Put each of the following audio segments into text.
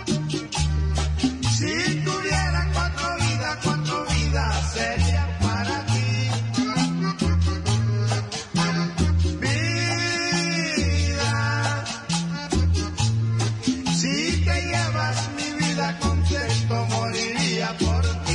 Si tuviera cuatro vidas serían para ti. Vida, si te llevas mi vida contento, moriría por ti.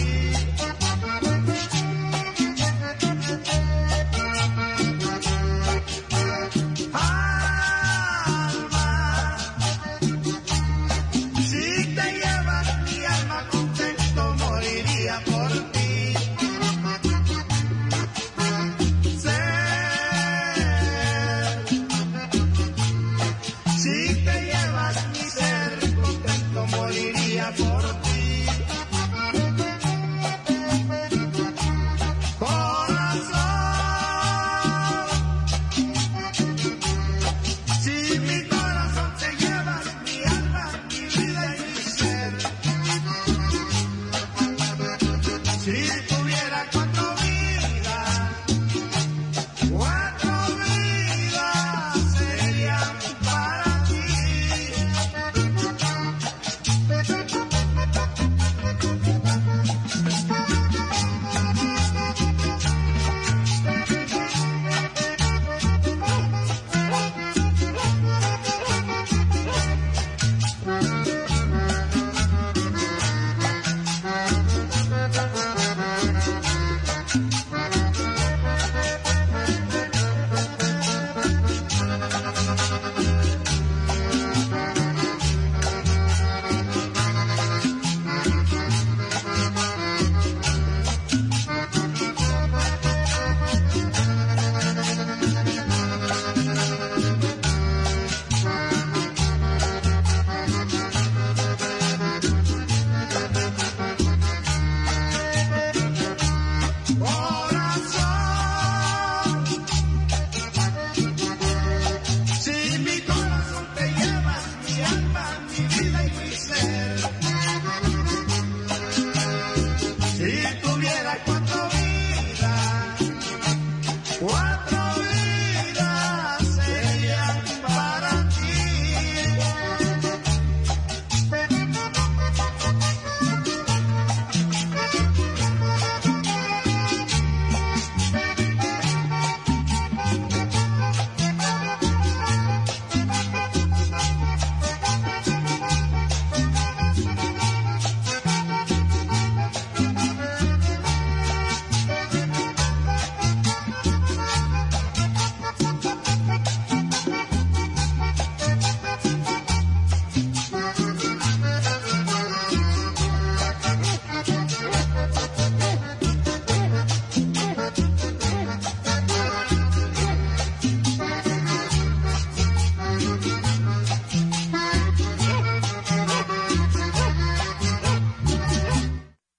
Si te llevas mi ser contento, moriría por ti. Corazón, si mi corazón te llevas mi alma, mi vida y mi ser. Si tuviera cuatro vidas serían para ti. Si mi corazón te llevas mi alma, mi vida y mi ser.